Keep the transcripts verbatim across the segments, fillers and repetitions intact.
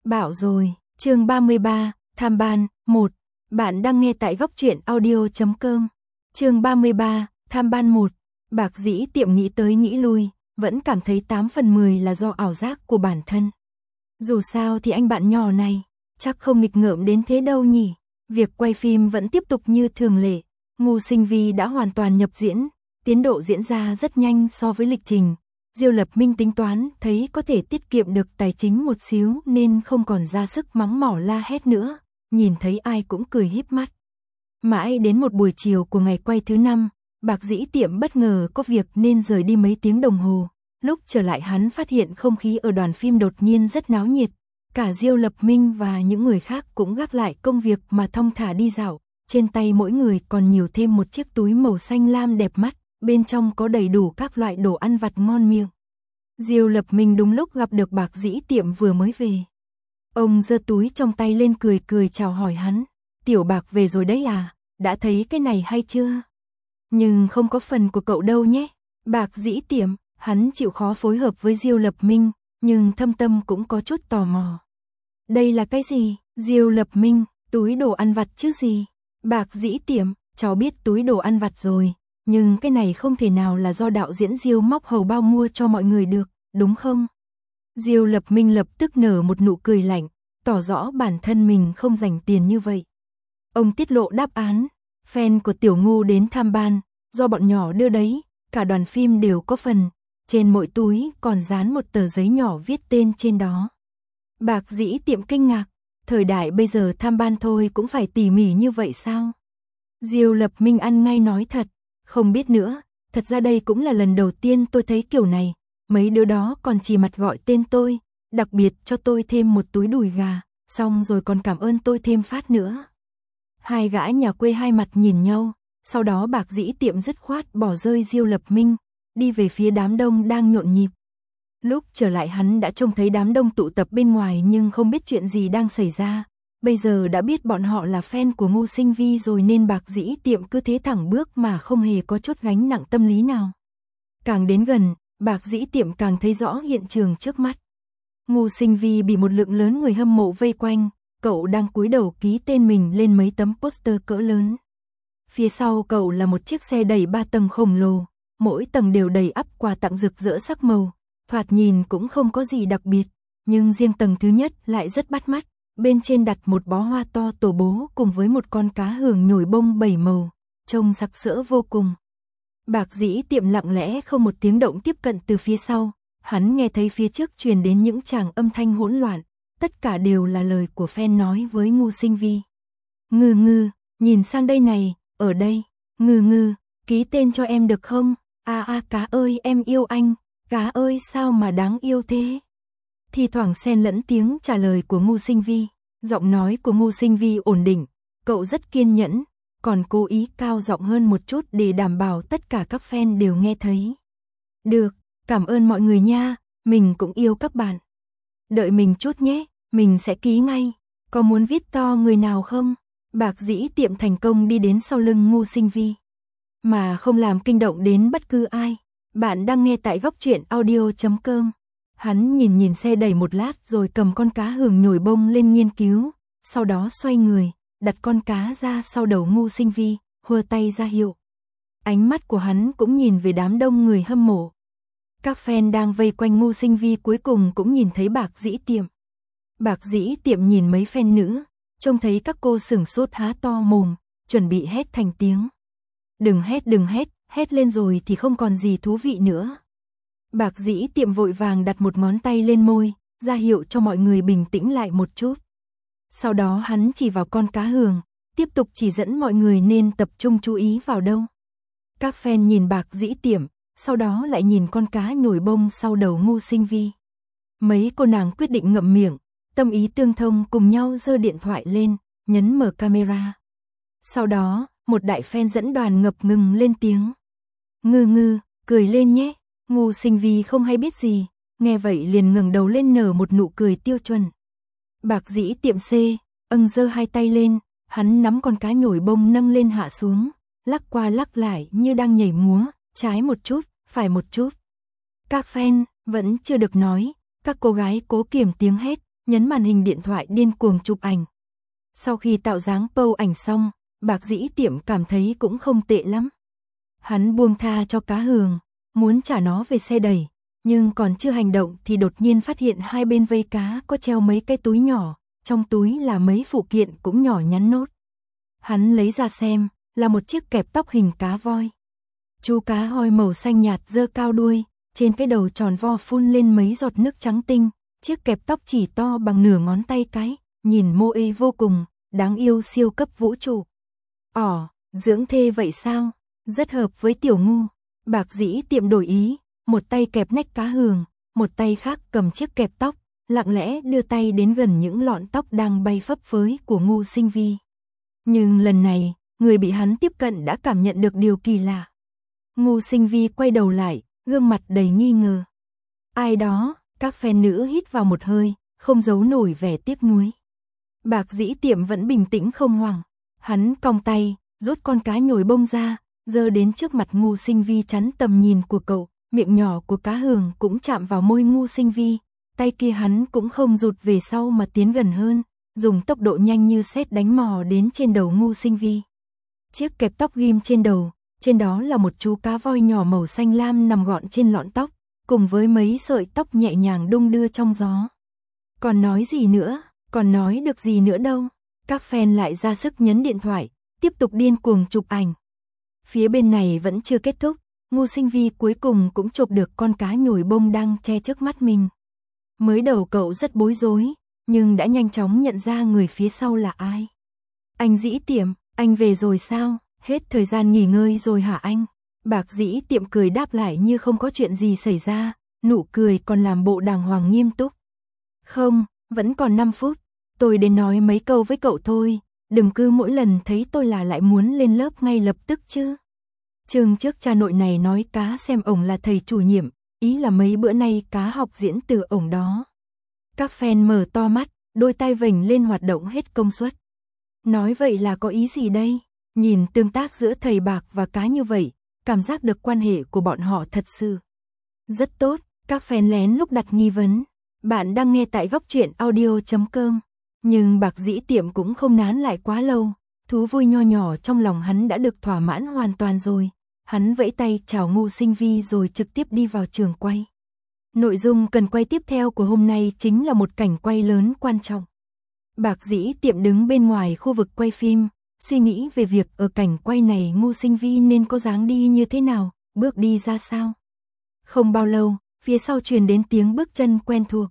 Bảo rồi, chương ba mươi ba, tham ban, một. Bạn đang nghe tại góc truyện audio chấm com. Chương ba mươi ba, tham ban một. Bạc Dĩ Tiệm nghĩ tới nghĩ lui, vẫn cảm thấy tám phần mười là do ảo giác của bản thân. Dù sao thì anh bạn nhỏ này, chắc không nghịch ngợm đến thế đâu nhỉ. Việc quay phim vẫn tiếp tục như thường lệ. Ngô Sinh Vi đã hoàn toàn nhập diễn, tiến độ diễn ra rất nhanh so với lịch trình. Diêu Lập Minh tính toán thấy có thể tiết kiệm được tài chính một xíu nên không còn ra sức mắng mỏ la hét nữa, nhìn thấy ai cũng cười híp mắt. Mãi đến một buổi chiều của ngày quay thứ năm, Bạc Dĩ Tiệm bất ngờ có việc nên rời đi mấy tiếng đồng hồ. Lúc trở lại hắn phát hiện không khí ở đoàn phim đột nhiên rất náo nhiệt. Cả Diêu Lập Minh và những người khác cũng gác lại công việc mà thong thả đi dạo. Trên tay mỗi người còn nhiều thêm một chiếc túi màu xanh lam đẹp mắt, bên trong có đầy đủ các loại đồ ăn vặt ngon miệng. Diêu Lập Minh đúng lúc gặp được Bạc Dĩ Tiệm vừa mới về. Ông giơ túi trong tay lên cười cười chào hỏi hắn. Tiểu Bạc về rồi đấy à, đã thấy cái này hay chưa? Nhưng không có phần của cậu đâu nhé. Bạc Dĩ Tiệm, hắn chịu khó phối hợp với Diêu Lập Minh, nhưng thâm tâm cũng có chút tò mò. Đây là cái gì? Diêu Lập Minh, túi đồ ăn vặt chứ gì? Bạc Dĩ Tiệm, cháu biết túi đồ ăn vặt rồi, nhưng cái này không thể nào là do đạo diễn Diêu móc hầu bao mua cho mọi người được, đúng không? Diêu Lập Minh lập tức nở một nụ cười lạnh, tỏ rõ bản thân mình không dành tiền như vậy. Ông tiết lộ đáp án, fan của Tiểu Ngô đến tham ban, do bọn nhỏ đưa đấy, cả đoàn phim đều có phần, trên mỗi túi còn dán một tờ giấy nhỏ viết tên trên đó. Bạc Dĩ Tiệm kinh ngạc, thời đại bây giờ tham ban thôi cũng phải tỉ mỉ như vậy sao? Diêu Lập Minh ăn ngay nói thật, không biết nữa, thật ra đây cũng là lần đầu tiên tôi thấy kiểu này, mấy đứa đó còn chỉ mặt gọi tên tôi, đặc biệt cho tôi thêm một túi đùi gà, xong rồi còn cảm ơn tôi thêm phát nữa. Hai gã nhà quê hai mặt nhìn nhau, sau đó Bạc Dĩ Tiệm dứt khoát bỏ rơi Diêu Lập Minh, đi về phía đám đông đang nhộn nhịp. Lúc trở lại hắn đã trông thấy đám đông tụ tập bên ngoài nhưng không biết chuyện gì đang xảy ra. Bây giờ đã biết bọn họ là fan của Ngô Sinh Vi rồi nên Bạc Dĩ Tiệm cứ thế thẳng bước mà không hề có chút gánh nặng tâm lý nào. Càng đến gần, Bạc Dĩ Tiệm càng thấy rõ hiện trường trước mắt. Ngô Sinh Vi bị một lượng lớn người hâm mộ vây quanh, cậu đang cúi đầu ký tên mình lên mấy tấm poster cỡ lớn. Phía sau cậu là một chiếc xe đẩy ba tầng khổng lồ, mỗi tầng đều đầy ắp quà tặng rực rỡ sắc màu, thoạt nhìn cũng không có gì đặc biệt, nhưng riêng tầng thứ nhất lại rất bắt mắt. Bên trên đặt một bó hoa to tổ bố cùng với một con cá hường nhồi bông bảy màu, trông sặc sỡ vô cùng. Bạc Dĩ Tiệm lặng lẽ không một tiếng động tiếp cận từ phía sau, hắn nghe thấy phía trước truyền đến những tràng âm thanh hỗn loạn, tất cả đều là lời của fan nói với Ngô Sinh Vi. Ngư ngư, nhìn sang đây này, ở đây, ngư ngư, ký tên cho em được không? A a cá ơi em yêu anh, cá ơi sao mà đáng yêu thế? Thì thoảng xen lẫn tiếng trả lời của Ngô Sinh Vi, giọng nói của Ngô Sinh Vi ổn định, cậu rất kiên nhẫn, còn cố ý cao giọng hơn một chút để đảm bảo tất cả các fan đều nghe thấy. Được, cảm ơn mọi người nha, mình cũng yêu các bạn. Đợi mình chút nhé, mình sẽ ký ngay, có muốn viết to người nào không? Bạc Dĩ Tiệm thành công đi đến sau lưng Ngô Sinh Vi, mà không làm kinh động đến bất cứ ai. Bạn đang nghe tại góc truyện audio chấm com. Hắn nhìn nhìn xe đẩy một lát rồi cầm con cá hường nhồi bông lên nghiên cứu, sau đó xoay người, đặt con cá ra sau đầu Ngô Sinh Vi, hùa tay ra hiệu. Ánh mắt của hắn cũng nhìn về đám đông người hâm mộ. Các fan đang vây quanh Ngô Sinh Vi cuối cùng cũng nhìn thấy Bạc Dĩ Tiệm. Bạc Dĩ Tiệm nhìn mấy fan nữ, trông thấy các cô sửng sốt há to mồm, chuẩn bị hét thành tiếng. Đừng hét đừng hét, hét lên rồi thì không còn gì thú vị nữa. Bạc Dĩ Tiệm vội vàng đặt một ngón tay lên môi, ra hiệu cho mọi người bình tĩnh lại một chút. Sau đó hắn chỉ vào con cá hường, tiếp tục chỉ dẫn mọi người nên tập trung chú ý vào đâu. Các fan nhìn Bạc Dĩ Tiệm, sau đó lại nhìn con cá nhồi bông sau đầu Ngô Sinh Vi. Mấy cô nàng quyết định ngậm miệng, tâm ý tương thông cùng nhau giơ điện thoại lên, nhấn mở camera. Sau đó, một đại fan dẫn đoàn ngập ngừng lên tiếng. Ngư ngư, cười lên nhé. Ngô Sinh Vi không hay biết gì, nghe vậy liền ngẩng đầu lên nở một nụ cười tiêu chuẩn. Bạc Dĩ Tiệm C, âng giơ hai tay lên, hắn nắm con cá nhồi bông nâng lên hạ xuống, lắc qua lắc lại như đang nhảy múa, trái một chút, phải một chút. Các fan vẫn chưa được nói, các cô gái cố kiềm tiếng hét, nhấn màn hình điện thoại điên cuồng chụp ảnh. Sau khi tạo dáng pâu ảnh xong, Bạc Dĩ Tiệm cảm thấy cũng không tệ lắm. Hắn buông tha cho cá hường, muốn trả nó về xe đẩy, nhưng còn chưa hành động thì đột nhiên phát hiện hai bên vây cá có treo mấy cái túi nhỏ, trong túi là mấy phụ kiện cũng nhỏ nhắn nốt. Hắn lấy ra xem, là một chiếc kẹp tóc hình cá voi. Chú cá hoi màu xanh nhạt giơ cao đuôi, trên cái đầu tròn vo phun lên mấy giọt nước trắng tinh, chiếc kẹp tóc chỉ to bằng nửa ngón tay cái, nhìn mô ê vô cùng, đáng yêu siêu cấp vũ trụ. Ỏ, dưỡng thê vậy sao? Rất hợp với Tiểu Ngu. Bạc Dĩ Tiệm đổi ý, một tay kẹp nách cá hường, một tay khác cầm chiếc kẹp tóc, lặng lẽ đưa tay đến gần những lọn tóc đang bay phấp phới của Ngu Sinh Vi. Nhưng lần này, người bị hắn tiếp cận đã cảm nhận được điều kỳ lạ. Ngu Sinh Vi quay đầu lại, gương mặt đầy nghi ngờ. Ai đó? Các fan nữ hít vào một hơi, không giấu nổi vẻ tiếc nuối. Bạc Dĩ Tiệm vẫn bình tĩnh không hoảng. Hắn cong tay, rút con cá nhồi bông ra, giơ đến trước mặt Ngu Sinh Vi chắn tầm nhìn của cậu, miệng nhỏ của cá hường cũng chạm vào môi Ngu Sinh Vi, tay kia hắn cũng không rụt về sau mà tiến gần hơn, dùng tốc độ nhanh như sét đánh mò đến trên đầu Ngu Sinh Vi. Chiếc kẹp tóc ghim trên đầu, trên đó là một chú cá voi nhỏ màu xanh lam nằm gọn trên lọn tóc, cùng với mấy sợi tóc nhẹ nhàng đung đưa trong gió. Còn nói gì nữa, còn nói được gì nữa đâu. Các fan lại ra sức nhấn điện thoại, tiếp tục điên cuồng chụp ảnh. Phía bên này vẫn chưa kết thúc, Ngu Sinh Vi cuối cùng cũng chụp được con cá nhồi bông đang che trước mắt mình. Mới đầu cậu rất bối rối, nhưng đã nhanh chóng nhận ra người phía sau là ai. Anh Dĩ Tiệm, anh về rồi sao? Hết thời gian nghỉ ngơi rồi hả anh? Bạc Dĩ Tiệm cười đáp lại như không có chuyện gì xảy ra, nụ cười còn làm bộ đàng hoàng nghiêm túc. Không, vẫn còn năm phút, tôi đến nói mấy câu với cậu thôi, đừng cứ mỗi lần thấy tôi là lại muốn lên lớp ngay lập tức chứ. Trường trước cha nội này nói cá xem ổng là thầy chủ nhiệm, ý là mấy bữa nay cá học diễn từ ổng đó. Các fan mở to mắt, đôi tay vểnh lên hoạt động hết công suất. Nói vậy là có ý gì đây? Nhìn tương tác giữa thầy Bạc và cá như vậy, cảm giác được quan hệ của bọn họ thật sự rất tốt. Các fan lén lúc đặt nghi vấn. Bạn đang nghe tại góc truyện audio chấm com. Nhưng Bạc Dĩ Tiệm cũng không nán lại quá lâu, thú vui nho nhỏ trong lòng hắn đã được thỏa mãn hoàn toàn rồi. Hắn vẫy tay chào Ngu Sinh Vi rồi trực tiếp đi vào trường quay. Nội dung cần quay tiếp theo của hôm nay chính là một cảnh quay lớn quan trọng. Bạc Dĩ Tiệm đứng bên ngoài khu vực quay phim, suy nghĩ về việc ở cảnh quay này Ngu Sinh Vi nên có dáng đi như thế nào, bước đi ra sao. Không bao lâu, phía sau truyền đến tiếng bước chân quen thuộc.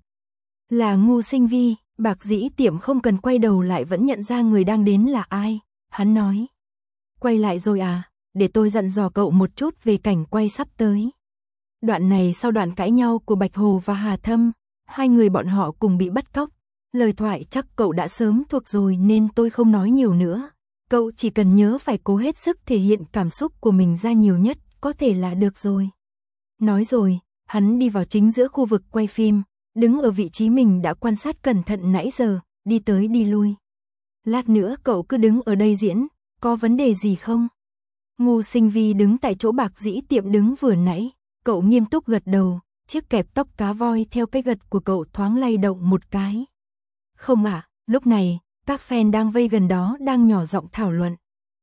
Là Ngu Sinh Vi. Bạc Dĩ Tiệm không cần quay đầu lại vẫn nhận ra người đang đến là ai. Hắn nói: quay lại rồi à, để tôi dặn dò cậu một chút về cảnh quay sắp tới. Đoạn này sau đoạn cãi nhau của Bạch Hồ và Hà Thâm, hai người bọn họ cùng bị bắt cóc. Lời thoại chắc cậu đã sớm thuộc rồi nên tôi không nói nhiều nữa. Cậu chỉ cần nhớ phải cố hết sức thể hiện cảm xúc của mình ra nhiều nhất có thể là được rồi. Nói rồi, hắn đi vào chính giữa khu vực quay phim, đứng ở vị trí mình đã quan sát cẩn thận nãy giờ, đi tới đi lui. Lát nữa cậu cứ đứng ở đây diễn, có vấn đề gì không? Ngu Sinh Vi đứng tại chỗ Bạc Dĩ Tiệm đứng vừa nãy, cậu nghiêm túc gật đầu, chiếc kẹp tóc cá voi theo cái gật của cậu thoáng lay động một cái. Không ạ, à, lúc này, các fan đang vây gần đó đang nhỏ giọng thảo luận.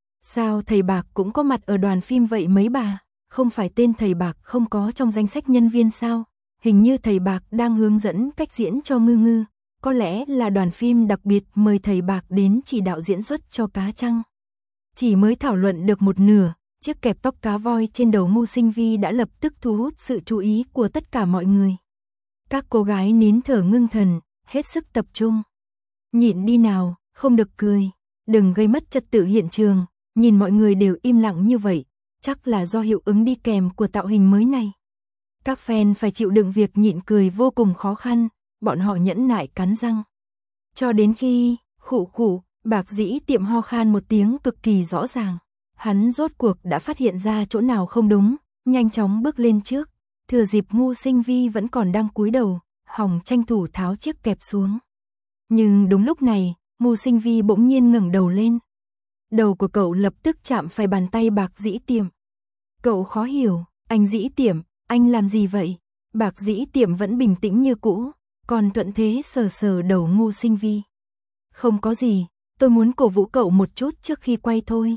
Sao thầy Bạc cũng có mặt ở đoàn phim vậy mấy bà? Không phải tên thầy Bạc không có trong danh sách nhân viên sao? Hình như thầy Bạc đang hướng dẫn cách diễn cho Ngư Ngư, có lẽ là đoàn phim đặc biệt mời thầy Bạc đến chỉ đạo diễn xuất cho cá chăng. Chỉ mới thảo luận được một nửa, chiếc kẹp tóc cá voi trên đầu Ngu Sinh Vi đã lập tức thu hút sự chú ý của tất cả mọi người. Các cô gái nín thở ngưng thần, hết sức tập trung. Nhịn đi nào, không được cười, đừng gây mất trật tự hiện trường, nhìn mọi người đều im lặng như vậy, chắc là do hiệu ứng đi kèm của tạo hình mới này. Các fan phải chịu đựng việc nhịn cười vô cùng khó khăn, bọn họ nhẫn nại cắn răng. Cho đến khi, khụ khụ, Bạc Dĩ Tiệm ho khan một tiếng cực kỳ rõ ràng. Hắn rốt cuộc đã phát hiện ra chỗ nào không đúng, nhanh chóng bước lên trước, thừa dịp Ngu Sinh Vi vẫn còn đang cúi đầu, hòng tranh thủ tháo chiếc kẹp xuống. Nhưng đúng lúc này, Ngu Sinh Vi bỗng nhiên ngẩng đầu lên. Đầu của cậu lập tức chạm phải bàn tay Bạc Dĩ Tiệm. Cậu khó hiểu, anh Dĩ Tiệm, anh làm gì vậy? Bạc Dĩ Tiệm vẫn bình tĩnh như cũ, còn thuận thế sờ sờ đầu Ngô Sinh Vi. Không có gì, tôi muốn cổ vũ cậu một chút trước khi quay thôi.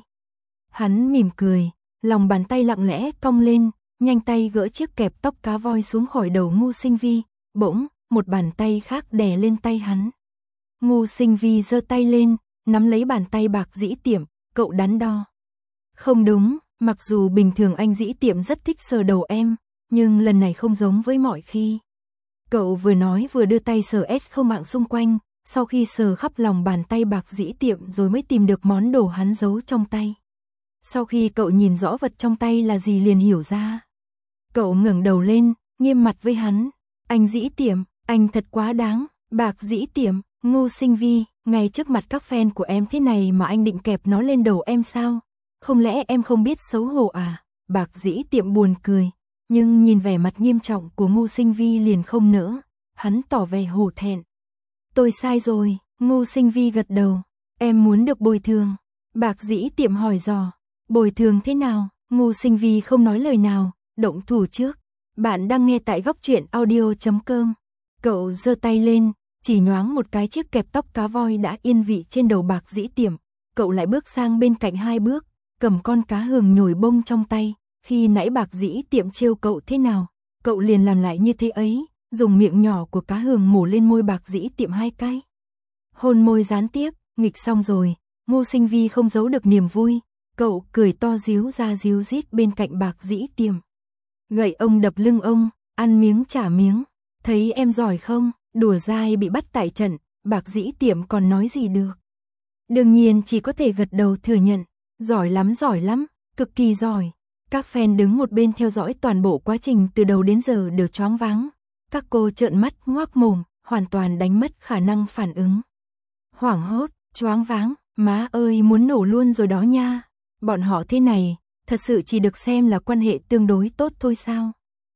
Hắn mỉm cười, lòng bàn tay lặng lẽ cong lên, nhanh tay gỡ chiếc kẹp tóc cá voi xuống khỏi đầu Ngô Sinh Vi, bỗng, một bàn tay khác đè lên tay hắn. Ngô Sinh Vi giơ tay lên, nắm lấy bàn tay Bạc Dĩ Tiệm, cậu đắn đo. Không đúng, mặc dù bình thường anh Dĩ Tiệm rất thích sờ đầu em, nhưng lần này không giống với mọi khi. Cậu vừa nói vừa đưa tay sờ S không mạng xung quanh, sau khi sờ khắp lòng bàn tay Bạc Dĩ Tiệm rồi mới tìm được món đồ hắn giấu trong tay. Sau khi cậu nhìn rõ vật trong tay là gì liền hiểu ra. Cậu ngẩng đầu lên, nghiêm mặt với hắn. Anh Dĩ Tiệm, anh thật quá đáng. Bạc Dĩ Tiệm, Ngô Sinh Vi, ngay trước mặt các fan của em thế này mà anh định kẹp nó lên đầu em sao? Không lẽ em không biết xấu hổ à? Bạc Dĩ Tiệm buồn cười, nhưng nhìn vẻ mặt nghiêm trọng của Ngô Sinh Vi liền không nỡ. Hắn tỏ vẻ hổ thẹn. Tôi sai rồi, Ngô Sinh Vi gật đầu. Em muốn được bồi thường. Bạc Dĩ Tiệm hỏi dò. Bồi thường thế nào? Ngô Sinh Vi không nói lời nào, động thủ trước. Bạn đang nghe tại góc truyện audio chấm com. Cậu giơ tay lên, chỉ nhoáng một cái chiếc kẹp tóc cá voi đã yên vị trên đầu Bạc Dĩ Tiệm. Cậu lại bước sang bên cạnh hai bước, cầm con cá hường nhồi bông trong tay. Khi nãy Bạc Dĩ Tiệm trêu cậu thế nào, cậu liền làm lại như thế ấy, dùng miệng nhỏ của cá hường mổ lên môi Bạc Dĩ Tiệm hai cái. Hôn môi gián tiếp, nghịch xong rồi, Ngô Sinh Vi không giấu được niềm vui. Cậu cười to díu ra díu dít bên cạnh Bạc Dĩ Tiệm. Gậy ông đập lưng ông, ăn miếng trả miếng. Thấy em giỏi không, đùa dai bị bắt tại trận, Bạc Dĩ Tiệm còn nói gì được. Đương nhiên chỉ có thể gật đầu thừa nhận. Giỏi lắm giỏi lắm, cực kỳ giỏi. Các fan đứng một bên theo dõi toàn bộ quá trình từ đầu đến giờ đều choáng váng. Các cô trợn mắt ngoác mồm, hoàn toàn đánh mất khả năng phản ứng. Hoảng hốt, choáng váng, má ơi muốn nổ luôn rồi đó nha. Bọn họ thế này, thật sự chỉ được xem là quan hệ tương đối tốt thôi sao?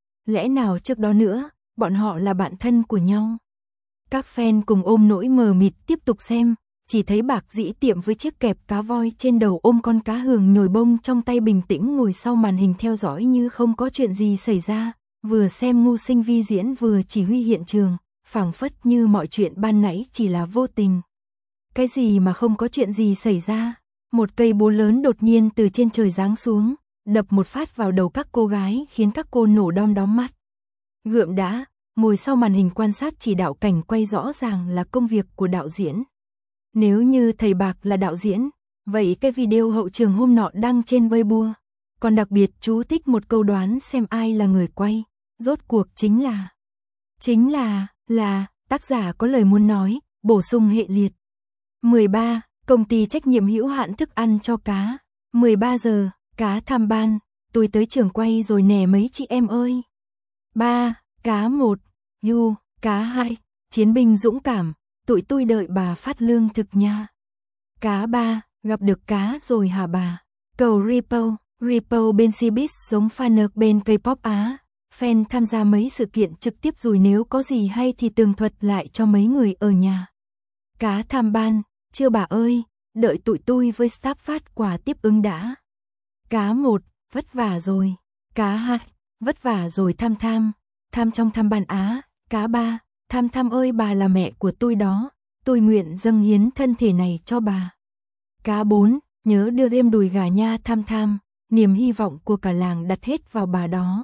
Lẽ nào trước đó nữa, bọn họ là bạn thân của nhau? Các fan cùng ôm nỗi mờ mịt tiếp tục xem, chỉ thấy Bạc Dĩ Tiệm với chiếc kẹp cá voi trên đầu ôm con cá hường nhồi bông trong tay bình tĩnh ngồi sau màn hình theo dõi như không có chuyện gì xảy ra, vừa xem Ngô Sinh Vi diễn vừa chỉ huy hiện trường, phảng phất như mọi chuyện ban nãy chỉ là vô tình. Cái gì mà không có chuyện gì xảy ra? Một cây búa lớn đột nhiên từ trên trời giáng xuống, đập một phát vào đầu các cô gái khiến các cô nổ đom đóm mắt. Gượm đã, ngồi sau màn hình quan sát chỉ đạo cảnh quay rõ ràng là công việc của đạo diễn. Nếu như thầy Bạc là đạo diễn, vậy cái video hậu trường hôm nọ đăng trên Weibo, còn đặc biệt chú thích một câu đoán xem ai là người quay, rốt cuộc chính là, chính là, là, tác giả có lời muốn nói, bổ sung hệ liệt. mười ba. Công ty trách nhiệm hữu hạn thức ăn cho cá. mười ba giờ, cá tham ban, tôi tới trường quay rồi nè mấy chị em ơi. ba. Cá một, yu, cá hai, chiến binh dũng cảm, tụi tôi đợi bà phát lương thực nha. Cá ba, gặp được cá rồi hả bà. Cầu Repo, Repo bên Cbiz giống fan bên K-pop Á. Fan tham gia mấy sự kiện trực tiếp rồi nếu có gì hay thì tường thuật lại cho mấy người ở nhà. Cá tham ban, chưa bà ơi, đợi tụi tôi với staff phát quà tiếp ứng đã. Cá một, vất vả rồi. Cá hai, vất vả rồi tham tham, tham trong tham ban Á. Cá ba, tham tham ơi bà là mẹ của tôi đó, tôi nguyện dâng hiến thân thể này cho bà. Cá bốn, nhớ đưa em đùi gà nha tham tham, niềm hy vọng của cả làng đặt hết vào bà đó.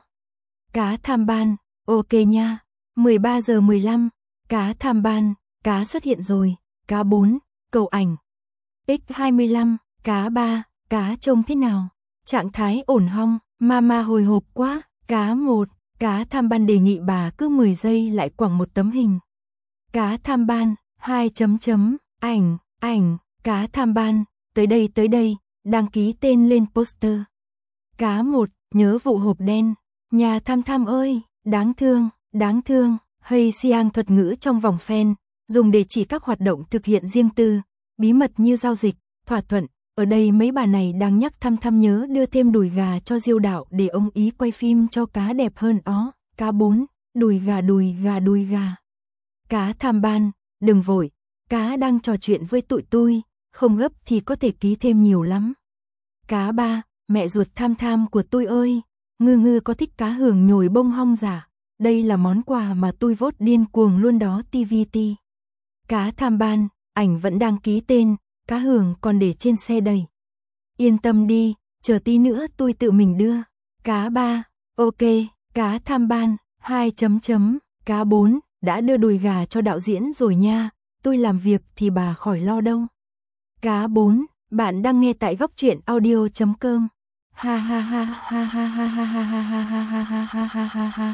Cá tham ban, ok nha. mười ba giờ mười lăm, cá tham ban, cá xuất hiện rồi. Cá bốn, cầu ảnh. X hai mươi lăm, cá ba, cá trông thế nào? Trạng thái ổn hong, mama hồi hộp quá. Cá một, cá tham ban đề nghị bà cứ mười giây lại quẳng một tấm hình. Cá tham ban, hai chấm chấm, ảnh, ảnh, cá tham ban, tới đây tới đây, đăng ký tên lên poster. Cá một, nhớ vụ hộp đen, nhà tham tham ơi, đáng thương, đáng thương, hay siang thuật ngữ trong vòng fan, dùng để chỉ các hoạt động thực hiện riêng tư, bí mật như giao dịch, thỏa thuận. Ở đây mấy bà này đang nhắc tham tham nhớ đưa thêm đùi gà cho Diêu Đạo để ông ý quay phim cho cá đẹp hơn ó. Cá bốn, đùi gà đùi gà đùi gà. Cá tham ban, đừng vội, cá đang trò chuyện với tụi tôi, không gấp thì có thể ký thêm nhiều lắm. Cá ba, mẹ ruột tham tham của tôi ơi, ngư ngư có thích cá hường nhồi bông hong giả? đây là món quà mà tôi vote điên cuồng luôn đó tê vê tê. Cá tham ban, ảnh vẫn đang ký tên, cá hưởng còn để trên xe đầy. Yên tâm đi, chờ tí nữa tôi tự mình đưa. Cá ba, ok, cá tham ban, hai chấm chấm, cá bốn, đã đưa đùi gà cho đạo diễn rồi nha, tôi làm việc thì bà khỏi lo đâu. Cá bốn, bạn đang nghe tại góc truyện audio chấm com. Ha ha ha ha ha ha ha ha ha ha ha ha ha ha ha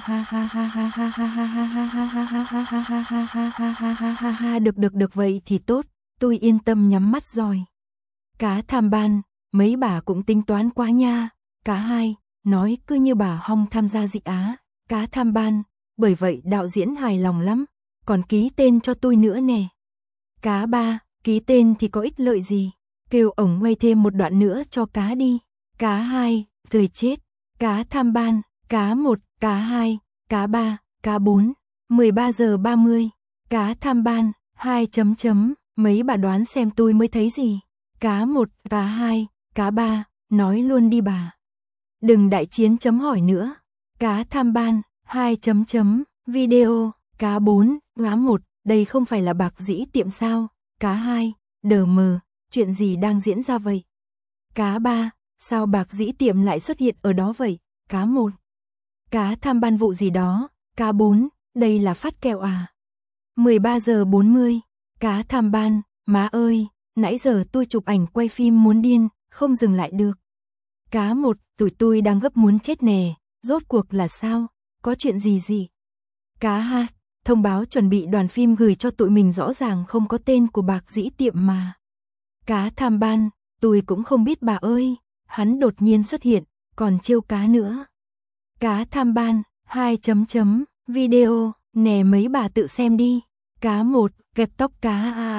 ha ha. Được được được vậy thì tốt, tôi yên tâm nhắm mắt rồi. Cá tham ban, mấy bà cũng tính toán quá nha. Cá hai, nói cứ như bà hong tham gia dị Á. Cá tham ban, bởi vậy đạo diễn hài lòng lắm, còn ký tên cho tôi nữa nè. Cá ba, ký tên thì có ích lợi gì, kêu ổng quay thêm một đoạn nữa cho cá đi. Cá hai, cười chết. Cá tham ban, cá một, cá hai, cá ba, cá bốn, mười ba giờ ba mươi. Cá tham ban, hai chấm chấm, mấy bà đoán xem tôi mới thấy gì. Cá một, cá hai, cá ba, nói luôn đi bà. Đừng đại chiến chấm hỏi nữa. Cá tham ban, hai chấm chấm, video. Cá bốn, cá một, đây không phải là bạc dĩ tiệm sao. Cá hai, đờ mờ, chuyện gì đang diễn ra vậy? Cá ba, sao bạc dĩ tiệm lại xuất hiện ở đó vậy? Cá một, cá tham ban vụ gì đó. Cá bốn, đây là phát kẹo à? mười ba giờ bốn mươi, cá tham ban, má ơi, nãy giờ tôi chụp ảnh quay phim muốn điên, không dừng lại được. Cá một, tụi tôi đang gấp muốn chết nè, rốt cuộc là sao? Có chuyện gì gì? Cá hai, thông báo chuẩn bị đoàn phim gửi cho tụi mình rõ ràng không có tên của bạc dĩ tiệm mà. Cá tham ban, tôi cũng không biết bà ơi, hắn đột nhiên xuất hiện, còn trêu cá nữa. Cá tham ban, hai chấm chấm, video, nè mấy bà tự xem đi. Cá một, kẹp tóc cá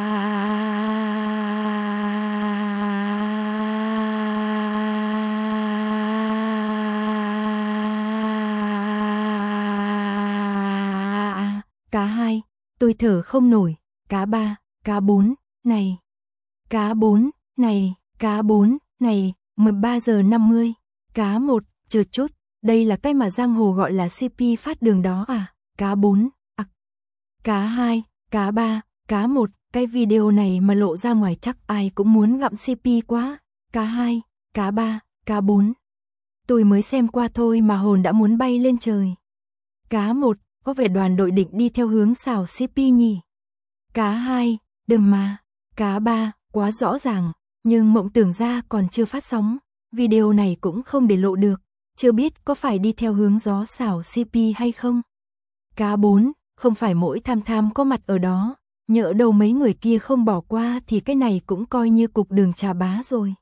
Cá hai, tôi thở không nổi. Cá ba, cá bốn, này. Cá bốn, này, cá bốn, này, mười ba giờ năm mươi. Cá một, chờ chút, đây là cái mà giang hồ gọi là xê pê phát đường đó à? Cá bốn, ặc. Cá hai, cá ba, cá một, cái video này mà lộ ra ngoài chắc ai cũng muốn gặm xê pê quá. Cá hai, cá ba, cá bốn. Tôi mới xem qua thôi mà hồn đã muốn bay lên trời. Cá một, có vẻ đoàn đội định đi theo hướng xào xê pê nhỉ? Cá hai, đừng mà. Cá ba, quá rõ ràng, nhưng mộng tưởng ra còn chưa phát sóng, video này cũng không để lộ được, chưa biết có phải đi theo hướng gió xào xê pê hay không. Cá bốn, không phải mỗi tham tham có mặt ở đó, nhỡ đâu mấy người kia không bỏ qua thì cái này cũng coi như cục đường trà bá rồi.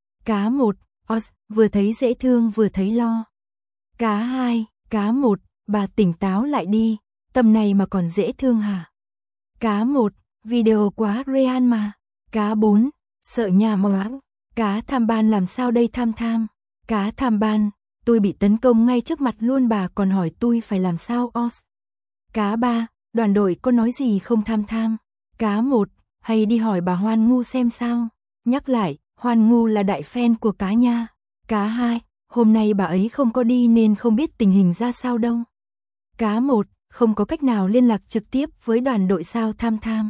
Cá một, os, vừa thấy dễ thương vừa thấy lo. Cá hai, cá một, bà tỉnh táo lại đi, tầm này mà còn dễ thương hả? Cá một, video quá real mà. Cá bốn, sợ nhà mà. Cá tham ban làm sao đây tham tham? Cá tham ban, tôi bị tấn công ngay trước mặt luôn bà còn hỏi tôi phải làm sao os. Cá ba, đoàn đội có nói gì không tham tham? Cá một, hay đi hỏi bà Hoan Ngu xem sao? Nhắc lại, Hoan Ngu là đại fan của cá nha. Cá hai, hôm nay bà ấy không có đi nên không biết tình hình ra sao đâu. Cá một, không có cách nào liên lạc trực tiếp với đoàn đội sao tham tham?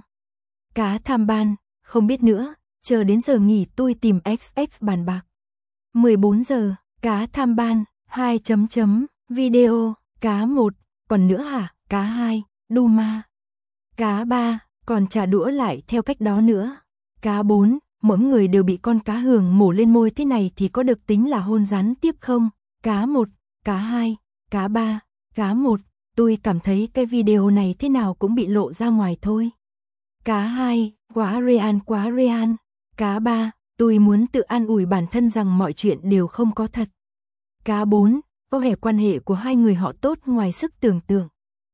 Cá tham ban, không biết nữa, chờ đến giờ nghỉ tôi tìm ích ích bàn bạc. mười bốn giờ, cá tham ban, hai chấm chấm, video, cá một, còn nữa hả? Cá hai, đu ma. Cá ba, còn trả đũa lại theo cách đó nữa. Cá bốn, mỗi người đều bị con cá hường mổ lên môi thế này thì có được tính là hôn gián tiếp không? Cá một, cá hai, cá ba, cá một, tôi cảm thấy cái video này thế nào cũng bị lộ ra ngoài thôi. Cá hai, quá real quá real. Cá ba, tôi muốn tự an ủi bản thân rằng mọi chuyện đều không có thật. Cá bốn, có vẻ quan hệ của hai người họ tốt ngoài sức tưởng tượng.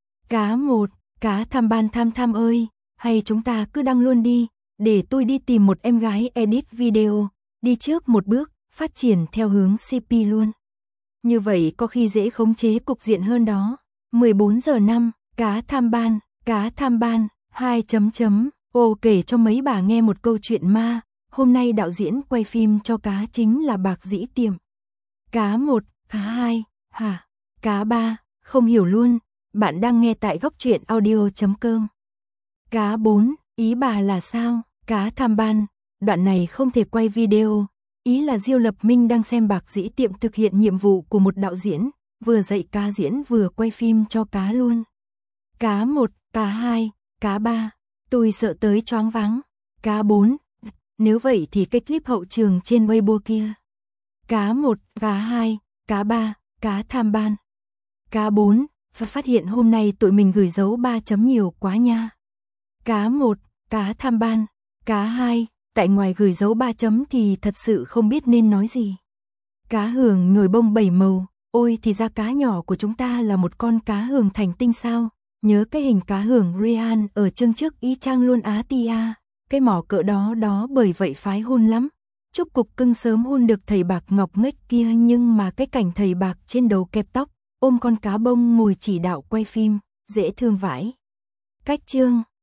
Cá một, cá tham ban tham tham ơi, hay chúng ta cứ đăng luôn đi, để tôi đi tìm một em gái edit video, đi trước một bước, phát triển theo hướng xê pê luôn. Như vậy có khi dễ khống chế cục diện hơn đó. mười bốn giờ năm, cá tham ban, cá tham ban, hai chấm chấm, ô kể cho mấy bà nghe một câu chuyện ma, hôm nay đạo diễn quay phim cho cá chính là bạc dĩ tiệm. Cá một, cá hai, hả? Cá ba, không hiểu luôn, Bạn đang nghe tại góc truyện audio chấm com. Cá bốn, ý bà là sao? Cá tham ban, đoạn này không thể quay video. Ý là Diêu Lập Minh đang xem Bạc Dĩ Tiệm thực hiện nhiệm vụ của một đạo diễn, vừa dạy cá diễn vừa quay phim cho cá luôn. Cá một, cá hai, cá ba, tôi sợ tới choáng váng. Cá bốn, nếu vậy thì cái clip hậu trường trên Weibo kia. Cá một, cá hai, cá ba, cá tham ban. Cá bốn, và phát hiện hôm nay tụi mình gửi dấu ba chấm nhiều quá nha. Cá một, cá tham ban. Cá hai, tại ngoài gửi dấu ba chấm thì thật sự không biết nên nói gì. Cá hường nhồi bông bảy màu, ôi thì ra cá nhỏ của chúng ta là một con cá hường thành tinh sao. Nhớ cái hình cá hường Ryan ở chương trước y chang luôn á tia, cái mỏ cỡ đó đó bởi vậy phái hôn lắm. Chúc cục cưng sớm hôn được thầy bạc ngọc nghếch kia, nhưng mà cái cảnh thầy bạc trên đầu kẹp tóc, ôm con cá bông ngồi chỉ đạo quay phim, dễ thương vãi. Cách chương